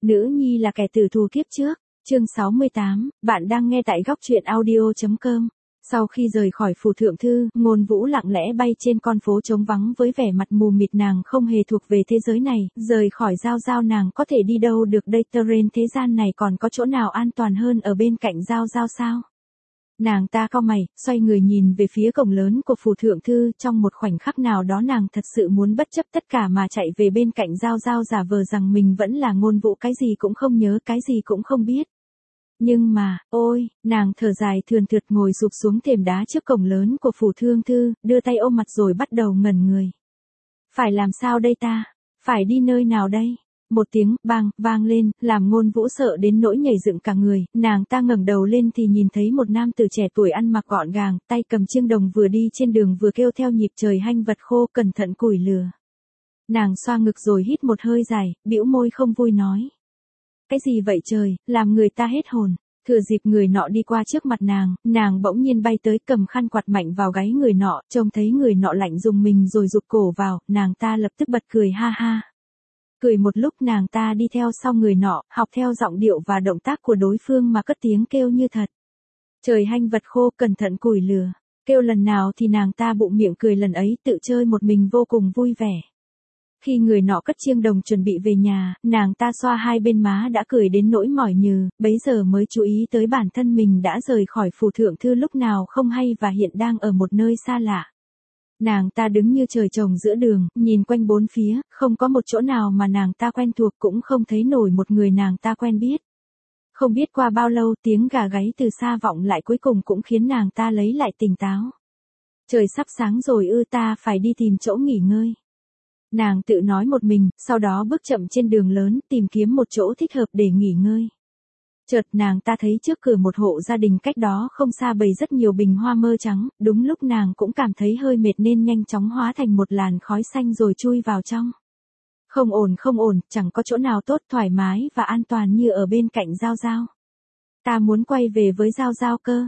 Nữ nhi là kẻ tử thù kiếp trước, chương 68, bạn đang nghe tại góc truyện audio.com. Sau khi rời khỏi phủ thượng thư, Ngôn Vũ lặng lẽ bay trên con phố trống vắng với vẻ mặt mù mịt. Nàng không hề thuộc về thế giới này, rời khỏi Giao Giao nàng có thể đi đâu được đây? Trên thế gian này còn có chỗ nào an toàn hơn ở bên cạnh Giao Giao sao? Nàng ta cau mày, xoay người nhìn về phía cổng lớn của phủ thượng thư. Trong một khoảnh khắc nào đó nàng thật sự muốn bất chấp tất cả mà chạy về bên cạnh Giao Giao, giả vờ rằng mình vẫn là Ngôn Vũ, cái gì cũng không nhớ, cái gì cũng không biết. Nhưng mà, ôi, nàng thở dài thườn thượt ngồi sụp xuống thềm đá trước cổng lớn của phủ thượng thư, đưa tay ôm mặt rồi bắt đầu ngẩn người. Phải làm sao đây ta? Phải đi nơi nào đây? Một tiếng bang vang lên, làm Ngôn Vũ sợ đến nỗi nhảy dựng cả người. Nàng ta ngẩng đầu lên thì nhìn thấy một nam tử trẻ tuổi ăn mặc gọn gàng, tay cầm chiêng đồng, vừa đi trên đường vừa kêu theo nhịp trời hanh vật khô, cẩn thận củi lửa. Nàng xoa ngực rồi hít một hơi dài, bĩu môi không vui nói: cái gì vậy trời, làm người ta hết hồn. Thừa dịp người nọ đi qua trước mặt nàng bỗng nhiên bay tới, cầm khăn quạt mạnh vào gáy người nọ. Trông thấy người nọ lạnh rùng mình rồi rụt cổ vào, nàng ta lập tức bật cười ha ha. Cười một lúc nàng ta đi theo sau người nọ, học theo giọng điệu và động tác của đối phương mà cất tiếng kêu như thật: trời hanh vật khô, cẩn thận củi lửa. Kêu lần nào thì nàng ta bụng miệng cười lần ấy, tự chơi một mình vô cùng vui vẻ. Khi người nọ cất chiêng đồng chuẩn bị về nhà, nàng ta xoa hai bên má đã cười đến nỗi mỏi nhừ, bấy giờ mới chú ý tới bản thân mình đã rời khỏi phủ thượng thư lúc nào không hay và hiện đang ở một nơi xa lạ. Nàng ta đứng như trời trồng giữa đường, nhìn quanh bốn phía, không có một chỗ nào mà nàng ta quen thuộc, cũng không thấy nổi một người nàng ta quen biết. Không biết qua bao lâu, tiếng gà gáy từ xa vọng lại, cuối cùng cũng khiến nàng ta lấy lại tỉnh táo. Trời sắp sáng rồi ư, ta phải đi tìm chỗ nghỉ ngơi. Nàng tự nói một mình, sau đó bước chậm trên đường lớn, tìm kiếm một chỗ thích hợp để nghỉ ngơi. Chợt nàng ta thấy trước cửa một hộ gia đình cách đó không xa bày rất nhiều bình hoa mơ trắng, đúng lúc nàng cũng cảm thấy hơi mệt nên nhanh chóng hóa thành một làn khói xanh rồi chui vào trong. Không ổn, chẳng có chỗ nào tốt, thoải mái và an toàn như ở bên cạnh Giao Giao. Ta muốn quay về với Giao Giao cơ,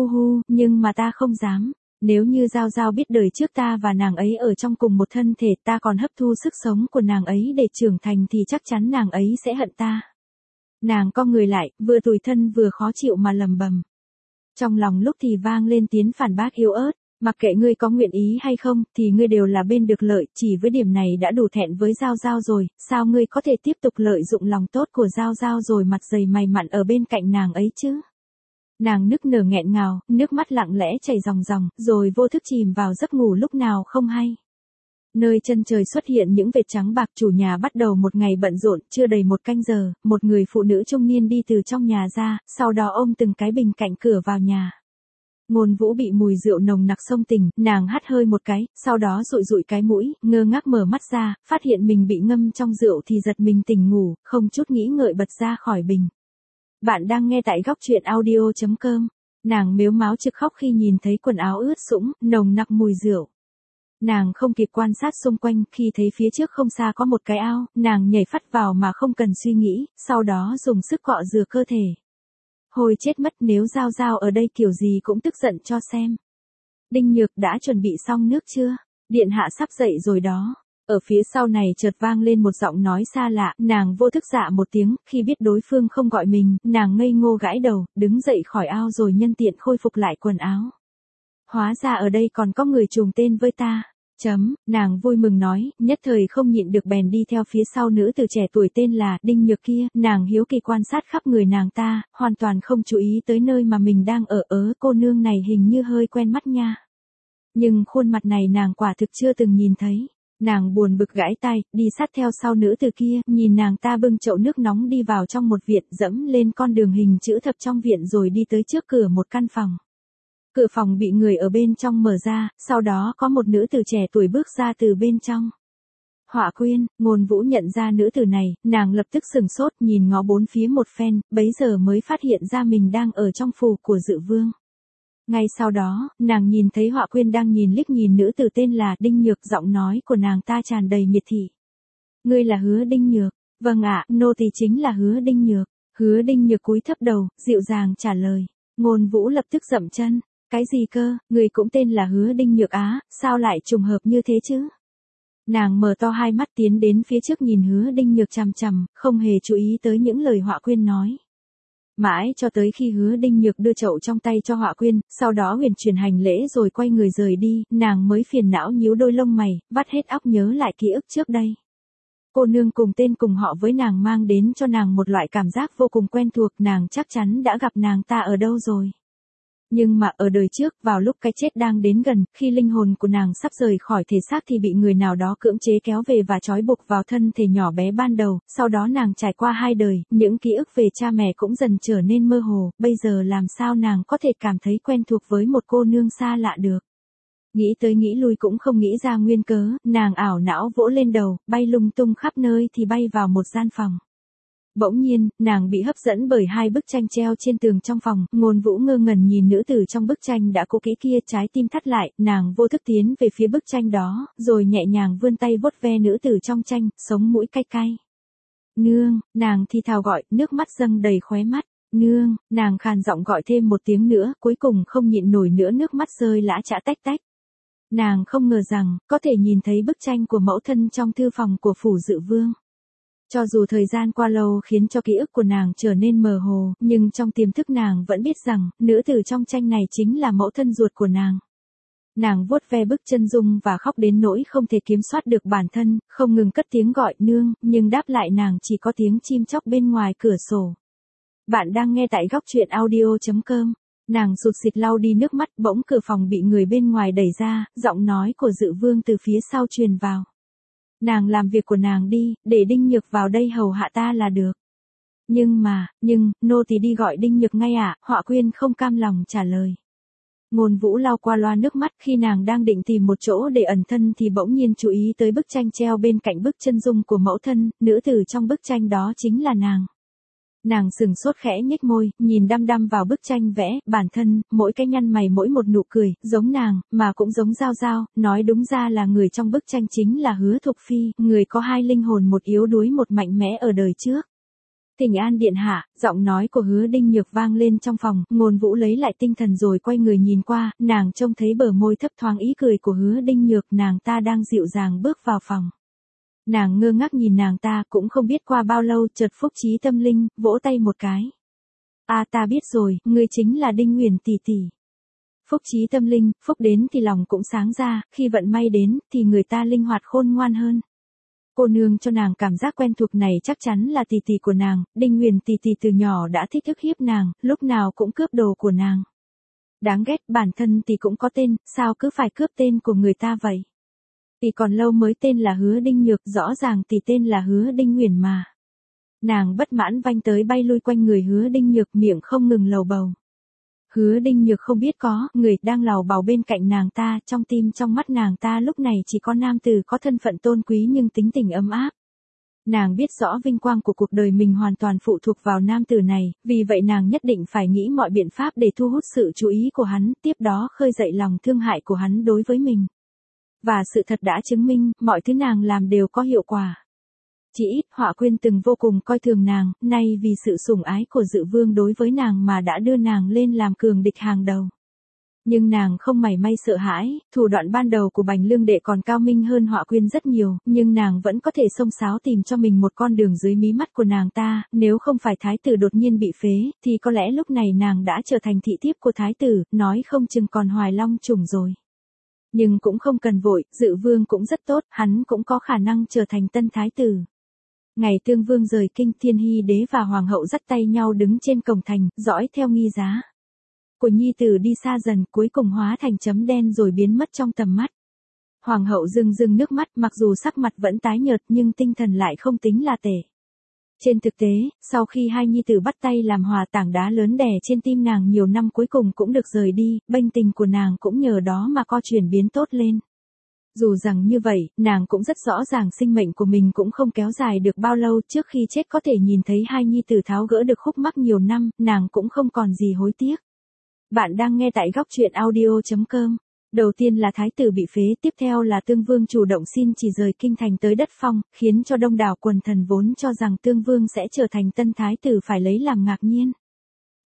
nhưng mà ta không dám. Nếu như Giao Giao biết đời trước ta và nàng ấy ở trong cùng một thân thể, ta còn hấp thu sức sống của nàng ấy để trưởng thành thì chắc chắn nàng ấy sẽ hận ta. Nàng co người lại, vừa tủi thân vừa khó chịu mà lầm bầm. Trong lòng lúc thì vang lên tiếng phản bác yếu ớt: mặc kệ ngươi có nguyện ý hay không, thì ngươi đều là bên được lợi, chỉ với điểm này đã đủ thẹn với Giao Giao rồi, sao ngươi có thể tiếp tục lợi dụng lòng tốt của Giao Giao rồi mặt dày mày mặn ở bên cạnh nàng ấy chứ? Nàng nức nở nghẹn ngào, nước mắt lặng lẽ chảy ròng ròng, rồi vô thức chìm vào giấc ngủ lúc nào không hay. Nơi chân trời xuất hiện những vệt trắng bạc, chủ nhà bắt đầu một ngày bận rộn. Chưa đầy một canh giờ, một người phụ nữ trung niên đi từ trong nhà ra, sau đó ôm từng cái bình cạnh cửa vào nhà. Ngôn Vũ bị mùi rượu nồng nặc xông tỉnh, nàng hắt hơi một cái, sau đó dụi cái mũi, ngơ ngác mở mắt ra, phát hiện mình bị ngâm trong rượu thì giật mình tỉnh ngủ, không chút nghĩ ngợi bật ra khỏi bình. Bạn đang nghe tại góc truyện audio.com. Nàng mếu máo trực khóc khi nhìn thấy quần áo ướt sũng, nồng nặc mùi rượu. Nàng không kịp quan sát xung quanh, khi thấy phía trước không xa có một cái ao, nàng nhảy phắt vào mà không cần suy nghĩ, sau đó dùng sức cọ rửa cơ thể. Hồi chết mất, nếu Giao Giao ở đây kiểu gì cũng tức giận cho xem. Đinh Nhược đã chuẩn bị xong nước chưa? Điện hạ sắp dậy rồi đó. Ở phía sau này chợt vang lên một giọng nói xa lạ, nàng vô thức dạ một tiếng, khi biết đối phương không gọi mình, nàng ngây ngô gãi đầu, đứng dậy khỏi ao rồi nhân tiện khôi phục lại quần áo. Hóa ra ở đây còn có người trùng tên với ta. Nàng vui mừng nói, nhất thời không nhịn được bèn đi theo phía sau nữ tử trẻ tuổi tên là Đinh Nhược kia. Nàng hiếu kỳ quan sát khắp người nàng ta, hoàn toàn không chú ý tới nơi mà mình đang ở. Cô nương này hình như hơi quen mắt nha. Nhưng khuôn mặt này nàng quả thực chưa từng nhìn thấy. Nàng buồn bực gãi tay, đi sát theo sau nữ tử kia, nhìn nàng ta bưng chậu nước nóng đi vào trong một viện, dẫm lên con đường hình chữ thập trong viện rồi đi tới trước cửa một căn phòng. Cửa phòng bị người ở bên trong mở ra, sau đó có một nữ tử trẻ tuổi bước ra từ bên trong. Họa Quyên. Ngôn Vũ nhận ra nữ tử này, nàng lập tức sừng sốt, nhìn ngó bốn phía một phen, bấy giờ mới phát hiện ra mình đang ở trong phủ của Dự Vương. Ngay sau đó, nàng nhìn thấy Họa Quyên đang nhìn nữ tử tên là Đinh Nhược, giọng nói của nàng ta tràn đầy miệt thị. Ngươi là Hứa Đinh Nhược? Vâng ạ, nô tỳ chính là Hứa Đinh Nhược. Hứa Đinh Nhược cúi thấp đầu, dịu dàng trả lời. Ngôn Vũ lập tức dậm chân. Cái gì cơ, người cũng tên là Hứa Đinh Nhược á, sao lại trùng hợp như thế chứ? Nàng mở to hai mắt tiến đến phía trước nhìn Hứa Đinh Nhược chằm chằm, không hề chú ý tới những lời Họa Quyên nói. Mãi cho tới khi Hứa Đinh Nhược đưa chậu trong tay cho Họa Quyên, sau đó huyền chuyển hành lễ rồi quay người rời đi, nàng mới phiền não nhíu đôi lông mày, vắt hết óc nhớ lại ký ức trước đây. Cô nương cùng tên cùng họ với nàng mang đến cho nàng một loại cảm giác vô cùng quen thuộc, nàng chắc chắn đã gặp nàng ta ở đâu rồi. Nhưng mà ở đời trước, vào lúc cái chết đang đến gần, khi linh hồn của nàng sắp rời khỏi thể xác thì bị người nào đó cưỡng chế kéo về và trói buộc vào thân thể nhỏ bé ban đầu, sau đó nàng trải qua 2 đời, những ký ức về cha mẹ cũng dần trở nên mơ hồ, bây giờ làm sao nàng có thể cảm thấy quen thuộc với một cô nương xa lạ được. Nghĩ tới nghĩ lui cũng không nghĩ ra nguyên cớ, nàng ảo não vỗ lên đầu, bay lung tung khắp nơi thì bay vào một gian phòng. Bỗng nhiên, nàng bị hấp dẫn bởi 2 bức tranh treo trên tường trong phòng, Ngôn Vũ ngơ ngẩn nhìn nữ tử trong bức tranh đã cũ kỹ kia, trái tim thắt lại, nàng vô thức tiến về phía bức tranh đó, rồi nhẹ nhàng vươn tay vuốt ve nữ tử trong tranh, sống mũi cay cay. Nương, nàng thì thào gọi, nước mắt dâng đầy khóe mắt. Nương, nàng khàn giọng gọi thêm một tiếng nữa, cuối cùng không nhịn nổi nữa, nước mắt rơi lã chã tách tách. Nàng không ngờ rằng, có thể nhìn thấy bức tranh của mẫu thân trong thư phòng của phủ Dự Vương. Cho dù thời gian qua lâu khiến cho ký ức của nàng trở nên mờ hồ, nhưng trong tiềm thức nàng vẫn biết rằng, nữ tử trong tranh này chính là mẫu thân ruột của nàng. Nàng vuốt ve bức chân dung và khóc đến nỗi không thể kiểm soát được bản thân, không ngừng cất tiếng gọi nương, nhưng đáp lại nàng chỉ có tiếng chim chóc bên ngoài cửa sổ. Bạn đang nghe tại góc truyện audio.com. Nàng sụt sịt lau đi nước mắt, bỗng cửa phòng bị người bên ngoài đẩy ra, giọng nói của Dự Vương từ phía sau truyền vào. Nàng làm việc của nàng đi, để Đinh Nhược vào đây hầu hạ ta là được. Nhưng, nô tỳ đi gọi Đinh Nhược ngay ạ, Họa Quyên không cam lòng trả lời. Ngôn Vũ lau qua loa nước mắt, khi nàng đang định tìm một chỗ để ẩn thân thì bỗng nhiên chú ý tới bức tranh treo bên cạnh bức chân dung của mẫu thân, nữ tử trong bức tranh đó chính là nàng. Nàng sừng sốt khẽ nhếch môi, nhìn đăm đăm vào bức tranh vẽ, bản thân, mỗi cái nhăn mày mỗi một nụ cười, giống nàng, mà cũng giống Giao Giao, nói đúng ra là người trong bức tranh chính là Hứa Thục Phi, người có 2 linh hồn, một yếu đuối một mạnh mẽ ở đời trước. Thỉnh an điện hạ, giọng nói của Hứa Đinh Nhược vang lên trong phòng, Ngôn Vũ lấy lại tinh thần rồi quay người nhìn qua, nàng trông thấy bờ môi thấp thoáng ý cười của Hứa Đinh Nhược, nàng ta đang dịu dàng bước vào phòng. Nàng ngơ ngác nhìn nàng ta, cũng không biết qua bao lâu, chợt phúc trí tâm linh, vỗ tay một cái. Ta biết rồi, ngươi chính là Đinh Huyền tỷ tỷ. Phúc trí tâm linh, phúc đến thì lòng cũng sáng ra, khi vận may đến, thì người ta linh hoạt khôn ngoan hơn. Cô nương cho nàng cảm giác quen thuộc này chắc chắn là tỷ tỷ của nàng, Đinh Huyền tỷ tỷ từ nhỏ đã thích ức hiếp nàng, lúc nào cũng cướp đồ của nàng. Đáng ghét, bản thân thì cũng có tên, sao cứ phải cướp tên của người ta vậy? Tỷ còn lâu mới tên là Hứa Đinh Nhược, rõ ràng tỷ tên là Hứa Đinh Huyền mà. Nàng bất mãn vanh tới bay lui quanh người Hứa Đinh Nhược, miệng không ngừng lầu bầu. Hứa Đinh Nhược không biết có người đang lầu bầu bên cạnh nàng ta, trong tim trong mắt nàng ta lúc này chỉ có nam tử có thân phận tôn quý nhưng tính tình ấm áp. Nàng biết rõ vinh quang của cuộc đời mình hoàn toàn phụ thuộc vào nam tử này, vì vậy nàng nhất định phải nghĩ mọi biện pháp để thu hút sự chú ý của hắn, tiếp đó khơi dậy lòng thương hại của hắn đối với mình. Và sự thật đã chứng minh, mọi thứ nàng làm đều có hiệu quả. Chỉ ít, Họa Quyên từng vô cùng coi thường nàng, nay vì sự sủng ái của Dự Vương đối với nàng mà đã đưa nàng lên làm cường địch hàng đầu. Nhưng nàng không mảy may sợ hãi, thủ đoạn ban đầu của Bành Lương Đệ còn cao minh hơn Họa Quyên rất nhiều, nhưng nàng vẫn có thể xông xáo tìm cho mình một con đường dưới mí mắt của nàng ta, nếu không phải thái tử đột nhiên bị phế, thì có lẽ lúc này nàng đã trở thành thị thiếp của thái tử, nói không chừng còn Hoài Long trùng rồi. Nhưng cũng không cần vội, Dự Vương cũng rất tốt, hắn cũng có khả năng trở thành tân thái tử. Ngày Tương Vương rời kinh, Thiên Hy đế và hoàng hậu dắt tay nhau đứng trên cổng thành, dõi theo nghi giá của nhi tử đi xa dần, cuối cùng hóa thành chấm đen rồi biến mất trong tầm mắt. Hoàng hậu rưng rưng nước mắt, mặc dù sắc mặt vẫn tái nhợt nhưng tinh thần lại không tính là tệ. Trên thực tế, sau khi 2 nhi tử bắt tay làm hòa, tảng đá lớn đè trên tim nàng nhiều năm cuối cùng cũng được rời đi, bênh tình của nàng cũng nhờ đó mà có chuyển biến tốt lên. Dù rằng như vậy, nàng cũng rất rõ ràng sinh mệnh của mình cũng không kéo dài được bao lâu, trước khi chết có thể nhìn thấy 2 nhi tử tháo gỡ được khúc mắc nhiều năm, nàng cũng không còn gì hối tiếc. Bạn đang nghe tại góc truyện audio.com. Đầu tiên là thái tử bị phế, tiếp theo là Tương Vương chủ động xin chỉ rời kinh thành tới đất Phong, khiến cho đông đảo quần thần vốn cho rằng Tương Vương sẽ trở thành tân thái tử phải lấy làm ngạc nhiên.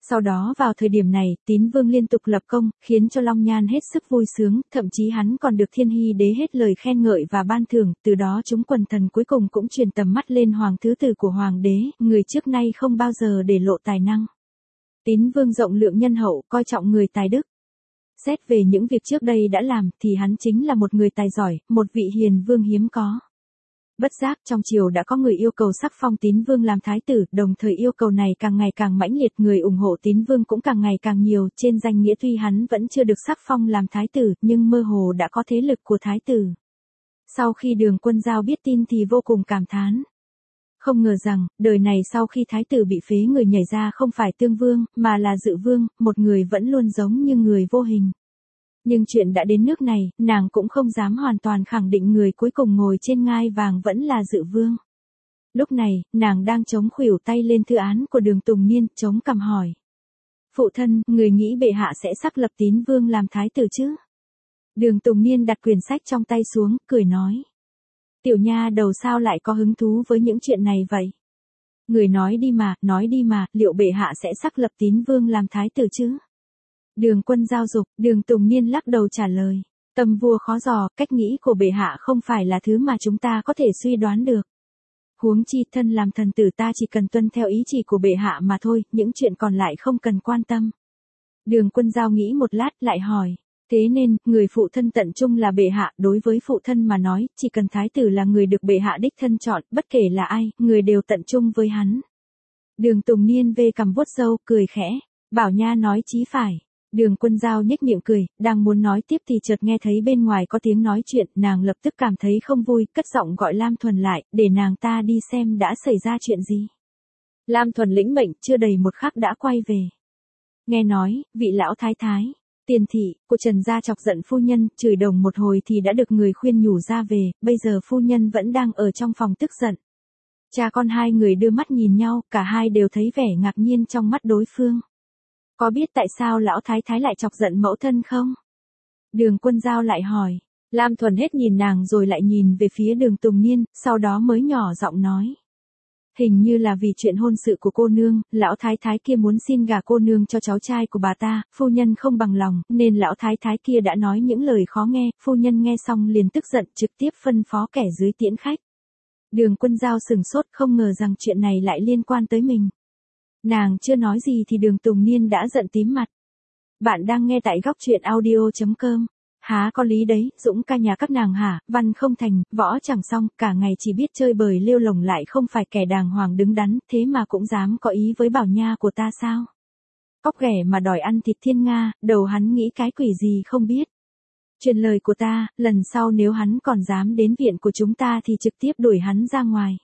Sau đó vào thời điểm này, Tín Vương liên tục lập công, khiến cho Long Nhan hết sức vui sướng, thậm chí hắn còn được Thiên Hy đế hết lời khen ngợi và ban thưởng, từ đó chúng quần thần cuối cùng cũng truyền tầm mắt lên hoàng thứ tử của hoàng đế, người trước nay không bao giờ để lộ tài năng. Tín Vương rộng lượng nhân hậu, coi trọng người tài đức. Xét về những việc trước đây đã làm thì hắn chính là một người tài giỏi, một vị hiền vương hiếm có. Bất giác trong triều đã có người yêu cầu sắc phong Tín Vương làm thái tử, đồng thời yêu cầu này càng ngày càng mãnh liệt, người ủng hộ Tín Vương cũng càng ngày càng nhiều, trên danh nghĩa tuy hắn vẫn chưa được sắc phong làm thái tử, nhưng mơ hồ đã có thế lực của thái tử. Sau khi Đường Quân Giao biết tin thì vô cùng cảm thán. Không ngờ rằng, đời này sau khi thái tử bị phế người nhảy ra không phải Tương Vương, mà là Dự Vương, một người vẫn luôn giống như người vô hình. Nhưng chuyện đã đến nước này, nàng cũng không dám hoàn toàn khẳng định người cuối cùng ngồi trên ngai vàng vẫn là Dự Vương. Lúc này, nàng đang chống khuỷu tay lên thư án của Đường Tùng Niên, chống cằm hỏi. Phụ thân, người nghĩ bệ hạ sẽ xác lập Tín Vương làm thái tử chứ? Đường Tùng Niên đặt quyển sách trong tay xuống, cười nói. Tiểu nha đầu sao lại có hứng thú với những chuyện này vậy? Người nói đi mà, liệu bệ hạ sẽ xác lập Tín Vương làm thái tử chứ? Đường Quân Giao dục, Đường Tùng Niên lắc đầu trả lời. Tâm vua khó dò, cách nghĩ của bệ hạ không phải là thứ mà chúng ta có thể suy đoán được. Huống chi thân làm thần tử ta chỉ cần tuân theo ý chỉ của bệ hạ mà thôi, những chuyện còn lại không cần quan tâm. Đường Quân Giao nghĩ một lát lại hỏi. Thế nên, người phụ thân tận trung là bệ hạ, đối với phụ thân mà nói, chỉ cần thái tử là người được bệ hạ đích thân chọn, bất kể là ai, người đều tận trung với hắn. Đường Tùng Niên vê cằm vuốt râu, cười khẽ. Bảo nha nói chí phải. Đường Quân Giao nhếch miệng cười, đang muốn nói tiếp thì chợt nghe thấy bên ngoài có tiếng nói chuyện, nàng lập tức cảm thấy không vui, cất giọng gọi Lam Thuần lại, để nàng ta đi xem đã xảy ra chuyện gì. Lam Thuần lĩnh mệnh, chưa đầy một khắc đã quay về. Nghe nói, vị lão thái thái, Tiền thị, của Trần gia chọc giận phu nhân, chửi đồng một hồi thì đã được người khuyên nhủ ra về, bây giờ phu nhân vẫn đang ở trong phòng tức giận. Cha con hai người đưa mắt nhìn nhau, cả hai đều thấy vẻ ngạc nhiên trong mắt đối phương. Có biết tại sao lão thái thái lại chọc giận mẫu thân không? Đường Quân Giao lại hỏi. Lam Thuần hết nhìn nàng rồi lại nhìn về phía Đường Tùng Niên, sau đó mới nhỏ giọng nói. Hình như là vì chuyện hôn sự của cô nương, lão thái thái kia muốn xin gả cô nương cho cháu trai của bà ta, phu nhân không bằng lòng, nên lão thái thái kia đã nói những lời khó nghe, phu nhân nghe xong liền tức giận trực tiếp phân phó kẻ dưới tiễn khách. Đường Quân Giao sửng sốt không ngờ rằng chuyện này lại liên quan tới mình. Nàng chưa nói gì thì Đường Tùng Niên đã giận tím mặt. Bạn đang nghe tại góc truyện audio.com. Há có lý đấy, Dũng ca nhà các nàng hả, văn không thành, võ chẳng xong, cả ngày chỉ biết chơi bời lêu lồng lại không phải kẻ đàng hoàng đứng đắn, thế mà cũng dám có ý với bảo nha của ta sao? Cóc ghẻ mà đòi ăn thịt thiên nga, đầu hắn nghĩ cái quỷ gì không biết. Truyền lời của ta, lần sau nếu hắn còn dám đến viện của chúng ta thì trực tiếp đuổi hắn ra ngoài.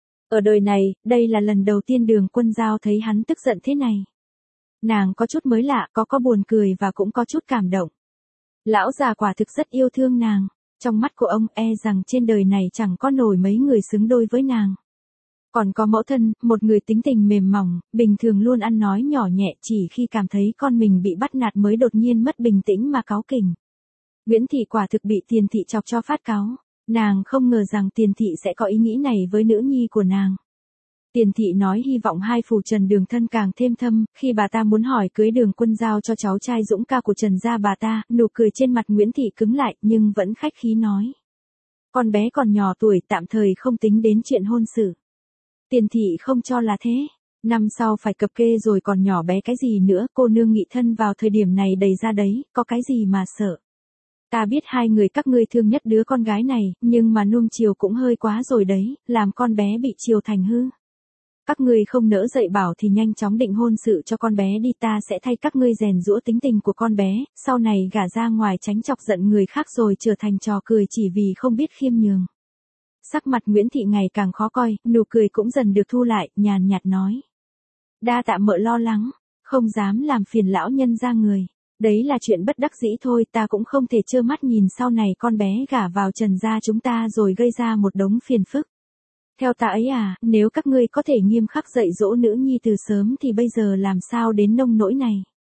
Ở đời này, đây là lần đầu tiên Đường Quân Giao thấy hắn tức giận thế này. Nàng có chút mới lạ, có buồn cười và cũng có chút cảm động. Lão già quả thực rất yêu thương nàng, trong mắt của ông rằng trên đời này chẳng có nổi mấy người xứng đôi với nàng. Còn có mẫu thân, một người tính tình mềm mỏng, bình thường luôn ăn nói nhỏ nhẹ, chỉ khi cảm thấy con mình bị bắt nạt mới đột nhiên mất bình tĩnh mà cáu kỉnh. Nguyễn Thị quả thực bị Tiền Thị chọc cho phát cáu, nàng không ngờ rằng Tiền Thị sẽ có ý nghĩ này với nữ nhi của nàng. Tiền Thị nói hy vọng hai phù Trần Đường thân càng thêm thâm, khi bà ta muốn hỏi cưới Đường Quân Giao cho cháu trai Dũng ca của Trần gia bà ta, nụ cười trên mặt Nguyễn Thị cứng lại nhưng vẫn khách khí nói. Con bé còn nhỏ tuổi tạm thời không tính đến chuyện hôn sự. Tiền Thị không cho là thế. Năm sau phải cập kê rồi còn nhỏ bé cái gì nữa, cô nương nghị thân vào thời điểm này đầy ra đấy, có cái gì mà sợ. Ta biết hai người các ngươi thương nhất đứa con gái này, nhưng mà nuông chiều cũng hơi quá rồi đấy, làm con bé bị chiều thành hư. Các ngươi không nỡ dạy bảo thì nhanh chóng định hôn sự cho con bé đi, ta sẽ thay các ngươi rèn giũa tính tình của con bé, sau này gả ra ngoài tránh chọc giận người khác rồi trở thành trò cười chỉ vì không biết khiêm nhường. Sắc mặt Nguyễn Thị ngày càng khó coi, nụ cười cũng dần được thu lại, nhàn nhạt nói. Đa tạ mợ lo lắng, không dám làm phiền lão nhân ra người. Đấy là chuyện bất đắc dĩ thôi, ta cũng không thể trơ mắt nhìn sau này con bé gả vào Trần gia chúng ta rồi gây ra một đống phiền phức. Theo ta ấy nếu các ngươi có thể nghiêm khắc dạy dỗ nữ nhi từ sớm thì bây giờ làm sao đến nông nỗi này.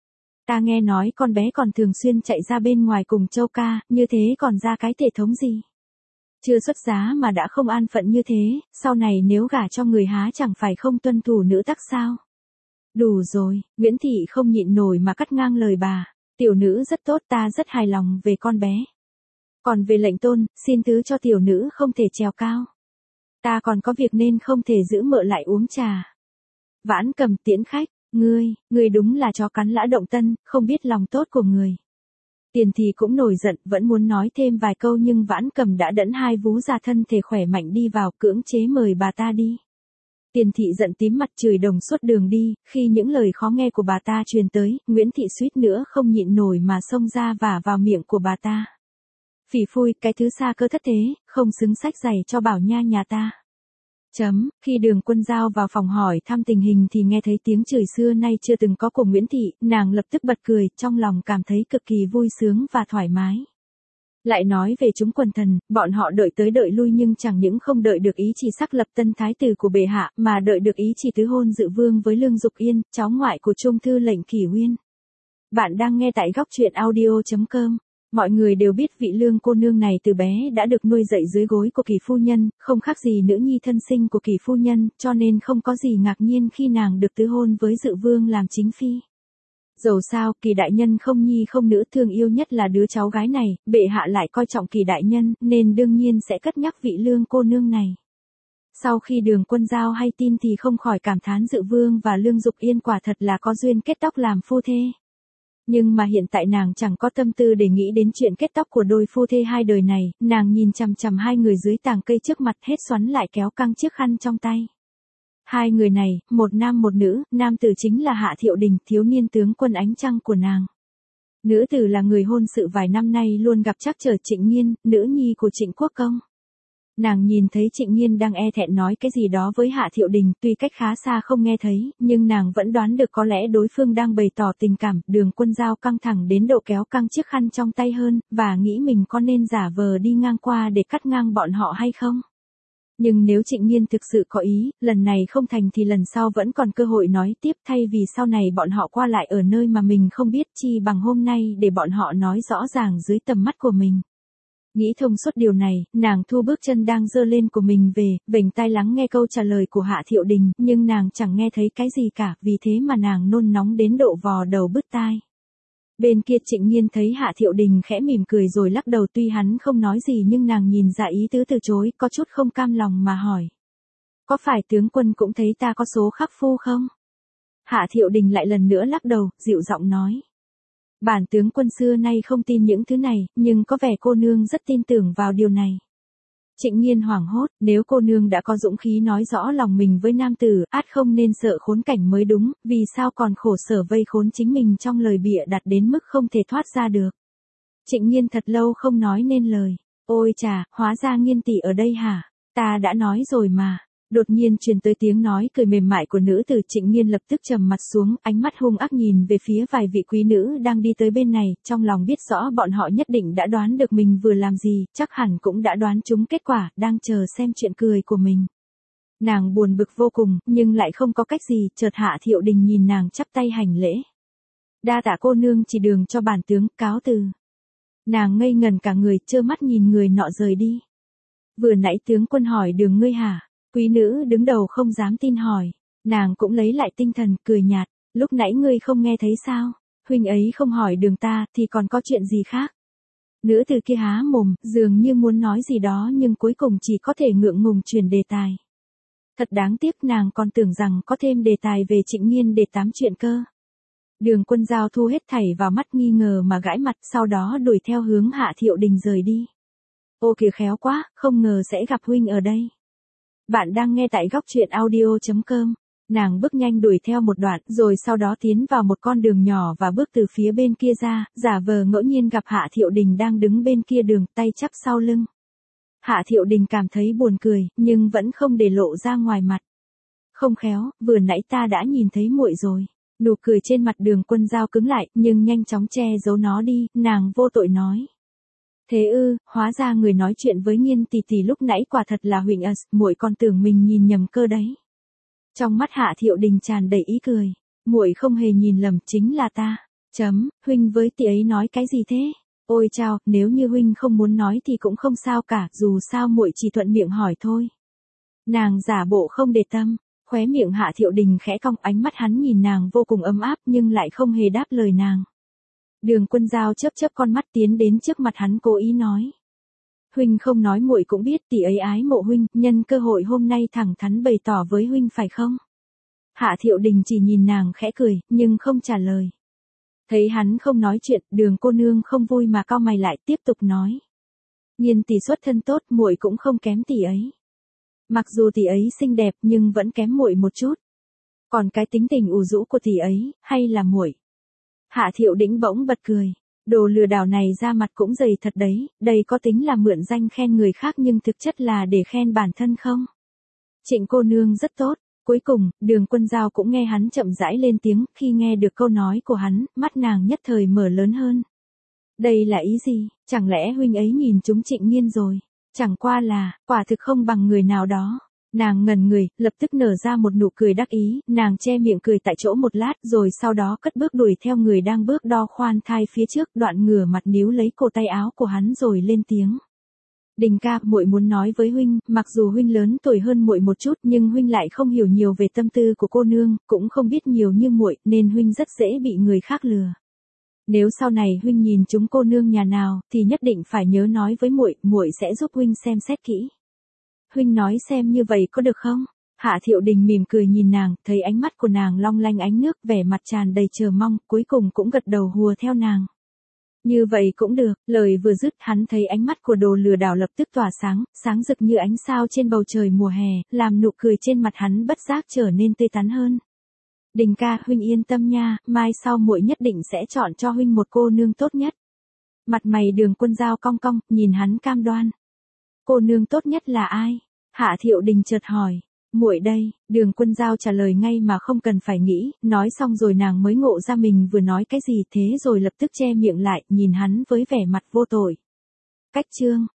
Ta nghe nói con bé còn thường xuyên chạy ra bên ngoài cùng Châu ca, như thế còn ra cái thể thống gì. Chưa xuất giá mà đã không an phận như thế, sau này nếu gả cho người há chẳng phải không tuân thủ nữ tắc sao. Đủ rồi, Nguyễn Thị không nhịn nổi mà cắt ngang lời bà. Tiểu nữ rất tốt, ta rất hài lòng về con bé. Còn về lệnh tôn, xin thứ cho tiểu nữ không thể trèo cao. Ta còn có việc nên không thể giữ mợ lại uống trà. Vãn Cầm tiễn khách, ngươi đúng là chó cắn lã động tân, không biết lòng tốt của người. Tiền thì cũng nổi giận, vẫn muốn nói thêm vài câu nhưng Vãn Cầm đã đẫn hai vú già thân thể khỏe mạnh đi vào cưỡng chế mời bà ta đi. Tiền thị giận tím mặt chửi đồng suốt đường đi, khi những lời khó nghe của bà ta truyền tới, Nguyễn Thị suýt nữa không nhịn nổi mà xông ra vả vào miệng của bà ta. Phỉ phui, cái thứ xa cơ thất thế, không xứng sách giày cho bảo nha nhà ta. Khi Đường Quân Giao vào phòng hỏi thăm tình hình thì nghe thấy tiếng chửi xưa nay chưa từng có của Nguyễn Thị, nàng lập tức bật cười, trong lòng cảm thấy cực kỳ vui sướng và thoải mái. Lại nói về chúng quần thần, bọn họ đợi tới đợi lui nhưng chẳng những không đợi được ý chỉ xác lập tân thái tử của bệ hạ, mà đợi được ý chỉ tứ hôn Dự Vương với Lương Dục Yên, cháu ngoại của Trung thư lệnh Kỷ Uyên. Bạn đang nghe tại góc truyện audio.com. Mọi người đều biết vị Lương cô nương này từ bé đã được nuôi dạy dưới gối của Kỷ phu nhân, không khác gì nữ nhi thân sinh của Kỷ phu nhân, cho nên không có gì ngạc nhiên khi nàng được tứ hôn với Dự Vương làm chính phi. Dầu sao, Kỷ đại nhân không nhi không nữ, thương yêu nhất là đứa cháu gái này, bệ hạ lại coi trọng Kỷ đại nhân, nên đương nhiên sẽ cất nhắc vị Lương cô nương này. Sau khi Đường Quân Giao hay tin thì không khỏi cảm thán Dự Vương và Lương Dục Yên quả thật là có duyên kết tóc làm phu thê. Nhưng mà hiện tại nàng chẳng có tâm tư để nghĩ đến chuyện kết tóc của đôi phu thê hai đời này, nàng nhìn chằm chằm hai người dưới tàng cây trước mặt hết xoắn lại kéo căng chiếc khăn trong tay. Hai người này, một nam một nữ, nam tử chính là Hạ Thiệu Đình, thiếu niên tướng quân ánh trăng của nàng. Nữ tử là người hôn sự vài năm nay luôn gặp trắc trở Trịnh Nghiên, nữ nhi của Trịnh Quốc Công. Nàng nhìn thấy Trịnh Nghiên đang e thẹn nói cái gì đó với Hạ Thiệu Đình, tuy cách khá xa không nghe thấy, nhưng nàng vẫn đoán được có lẽ đối phương đang bày tỏ tình cảm. Đường Quân Giao căng thẳng đến độ kéo căng chiếc khăn trong tay hơn, và nghĩ mình có nên giả vờ đi ngang qua để cắt ngang bọn họ hay không. Nhưng nếu Trịnh Nghiên thực sự có ý, lần này không thành thì lần sau vẫn còn cơ hội nói tiếp, thay vì sau này bọn họ qua lại ở nơi mà mình không biết, chi bằng hôm nay để bọn họ nói rõ ràng dưới tầm mắt của mình. Nghĩ thông suốt điều này, nàng thu bước chân đang giơ lên của mình về, vểnh tai lắng nghe câu trả lời của Hạ Thiệu Đình, nhưng nàng chẳng nghe thấy cái gì cả, vì thế mà nàng nôn nóng đến độ vò đầu bứt tai. Bên kia Trịnh Nghiên thấy Hạ Thiệu Đình khẽ mỉm cười rồi lắc đầu, tuy hắn không nói gì nhưng nàng nhìn ra ý tứ từ chối, có chút không cam lòng mà hỏi. Có phải tướng quân cũng thấy ta có số khắc phu không? Hạ Thiệu Đình lại lần nữa lắc đầu, dịu giọng nói. Bản tướng quân xưa nay không tin những thứ này, nhưng có vẻ cô nương rất tin tưởng vào điều này. Trịnh Nghiên hoảng hốt, nếu cô nương đã có dũng khí nói rõ lòng mình với nam tử, át không nên sợ khốn cảnh mới đúng, vì sao còn khổ sở vây khốn chính mình trong lời bịa đặt đến mức không thể thoát ra được. Trịnh Nghiên thật lâu không nói nên lời. Ôi chà, hóa ra Nghiên tỷ ở đây hả? Ta đã nói rồi mà. Đột nhiên truyền tới tiếng nói cười mềm mại của nữ tử. Trịnh Nghiên lập tức trầm mặt xuống, ánh mắt hung ác nhìn về phía vài vị quý nữ đang đi tới bên này, trong lòng biết rõ bọn họ nhất định đã đoán được mình vừa làm gì, chắc hẳn cũng đã đoán trúng kết quả, đang chờ xem chuyện cười của mình. Nàng buồn bực vô cùng, nhưng lại không có cách gì, chợt Hạ Thiệu Đình nhìn nàng chắp tay hành lễ. Đa tạ cô nương chỉ đường cho bản tướng, cáo từ. Nàng ngây ngần cả người, trơ mắt nhìn người nọ rời đi. Vừa nãy tướng quân hỏi đường ngươi hả? Quý nữ đứng đầu không dám tin hỏi. Nàng cũng lấy lại tinh thần, cười nhạt. Lúc nãy ngươi không nghe thấy sao? Huynh ấy không hỏi đường ta, thì còn có chuyện gì khác? Nữ từ kia há mồm, dường như muốn nói gì đó nhưng cuối cùng chỉ có thể ngượng ngùng chuyển đề tài. Thật đáng tiếc, nàng còn tưởng rằng có thêm đề tài về Trịnh Nghiên để tám chuyện cơ. Đường Quân Giao thu hết thảy vào mắt, nghi ngờ mà gãi mặt, sau đó đuổi theo hướng Hạ Thiệu Đình rời đi. Ô kìa, khéo quá, không ngờ sẽ gặp huynh ở đây. Bạn đang nghe tại góc truyện audio.com. Nàng bước nhanh đuổi theo một đoạn, rồi sau đó tiến vào một con đường nhỏ và bước từ phía bên kia ra, giả vờ ngẫu nhiên gặp Hạ Thiệu Đình đang đứng bên kia đường, tay chắp sau lưng. Hạ Thiệu Đình cảm thấy buồn cười, nhưng vẫn không để lộ ra ngoài mặt. Không khéo, vừa nãy ta đã nhìn thấy muội rồi. Nụ cười trên mặt Đường Quân Giao cứng lại, nhưng nhanh chóng che giấu nó đi, nàng vô tội nói. Thế ư, hóa ra người nói chuyện với Nghiên tỷ tỷ lúc nãy quả thật là huynh muội còn tưởng mình nhìn nhầm cơ đấy. Trong mắt Hạ Thiệu Đình tràn đầy ý cười, muội không hề nhìn lầm, chính là ta. Huynh với tỷ ấy nói cái gì thế? Ôi chao, nếu như huynh không muốn nói thì cũng không sao cả, dù sao muội chỉ thuận miệng hỏi thôi. Nàng giả bộ không để tâm, Khóe miệng Hạ Thiệu Đình khẽ cong, ánh mắt hắn nhìn nàng vô cùng ấm áp nhưng lại không hề đáp lời nàng. Đường Quân Giao chớp chớp con mắt tiến đến trước mặt hắn cố ý nói. Huynh không nói muội cũng biết tỷ ấy ái mộ huynh, nhân cơ hội hôm nay thẳng thắn bày tỏ với huynh phải không? Hạ Thiệu Đình chỉ nhìn nàng khẽ cười, nhưng không trả lời. Thấy hắn không nói chuyện, Đường cô nương không vui mà cau mày lại tiếp tục nói. Nhiên tỷ xuất thân tốt, muội cũng không kém tỷ ấy. Mặc dù tỷ ấy xinh đẹp nhưng vẫn kém muội một chút. Còn cái tính tình ủ rũ của tỷ ấy, hay là muội? Hạ Thiệu Đĩnh bỗng bật cười. Đồ lừa đảo này ra mặt cũng dày thật đấy, đây có tính là mượn danh khen người khác nhưng thực chất là để khen bản thân không? Trịnh cô nương rất tốt. Cuối cùng, Đường Quân Giao cũng nghe hắn chậm rãi lên tiếng, khi nghe được câu nói của hắn, mắt nàng nhất thời mở lớn hơn. Đây là ý gì, chẳng lẽ huynh ấy nhìn chúng Trịnh Nhiên rồi? Chẳng qua là, quả thực không bằng người nào đó. Nàng ngẩn người, lập tức nở ra một nụ cười đắc ý, nàng che miệng cười tại chỗ một lát rồi sau đó cất bước đuổi theo người đang bước đo khoan thai phía trước, đoạn ngửa mặt níu lấy cổ tay áo của hắn rồi lên tiếng. Đình ca, muội muốn nói với huynh, mặc dù huynh lớn tuổi hơn muội một chút nhưng huynh lại không hiểu nhiều về tâm tư của cô nương, cũng không biết nhiều như muội, nên huynh rất dễ bị người khác lừa. Nếu sau này huynh nhìn chúng cô nương nhà nào, thì nhất định phải nhớ nói với muội, muội sẽ giúp huynh xem xét kỹ. Huynh nói xem như vậy có được không? Hạ Thiệu Đình mỉm cười nhìn nàng, thấy ánh mắt của nàng long lanh ánh nước, vẻ mặt tràn đầy chờ mong, cuối cùng cũng gật đầu hùa theo nàng. Như vậy cũng được, lời vừa dứt hắn thấy ánh mắt của đồ lừa đảo lập tức tỏa sáng, sáng rực như ánh sao trên bầu trời mùa hè, làm nụ cười trên mặt hắn bất giác trở nên tươi tắn hơn. Đình ca, huynh yên tâm nha, mai sau muội nhất định sẽ chọn cho huynh một cô nương tốt nhất. Mặt mày Đường Quân Giao cong cong, nhìn hắn cam đoan. Cô nương tốt nhất là ai? Hạ Thiệu Đình chợt hỏi. Muội đây, Đường Quân Giao trả lời ngay mà không cần phải nghĩ, nói xong rồi nàng mới ngộ ra mình vừa nói cái gì, thế rồi lập tức che miệng lại, nhìn hắn với vẻ mặt vô tội. Cách chương